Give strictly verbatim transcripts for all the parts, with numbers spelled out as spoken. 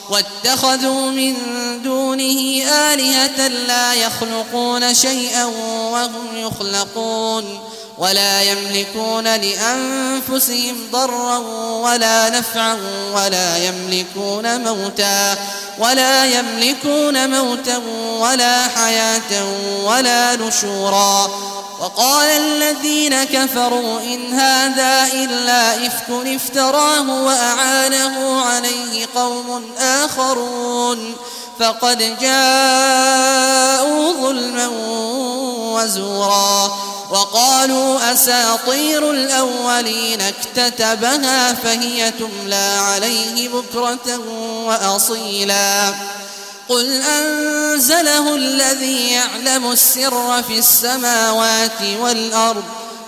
واتخذوا من دونه آلهة لا يخلقون شيئا وهم يخلقون ولا يملكون لأنفسهم ضرا ولا نفعا ولا يملكون موتا ولا يملكون موتا ولا حياة ولا نشورا. وقال الذين كفروا إن هذا إلا إفك افتراه وأعانه عليه قوم آخرون فقد جاءوا ظلما وزورا. وقالوا أساطير الأولين اكتتبها فهي تملى عليه بكرة وأصيلا. قل أنزله الذي يعلم السر في السماوات والأرض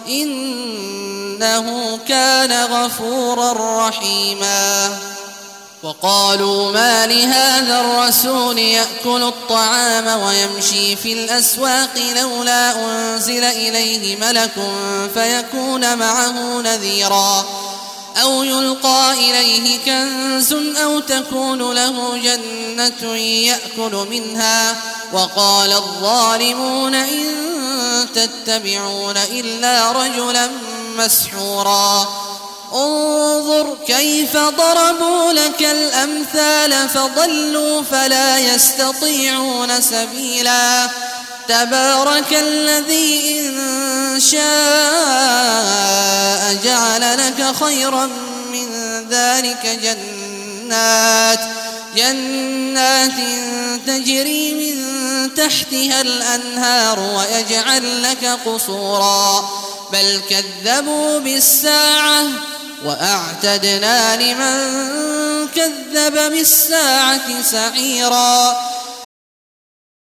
إنه كان غفورا رحيما. وقالوا ما لهذا الرسول يأكل الطعام ويمشي في الأسواق لولا أنزل إليه ملك فيكون معه نذيرا أو يلقى إليه كنز أو تكون له جنة يأكل منها. وقال الظالمون إن تتبعون إلا رجلا مسحورا. انظر كيف ضربوا لك الأمثال فضلوا فلا يستطيعون سبيلا. تبارك الذي إن شاء جعل لك خيرا من ذلك جنات جنات تجري من تحتها الأنهار ويجعل لك قصورا. بل كذبوا بالساعة وأعتدنا لمن كذب بالساعة سعيرا.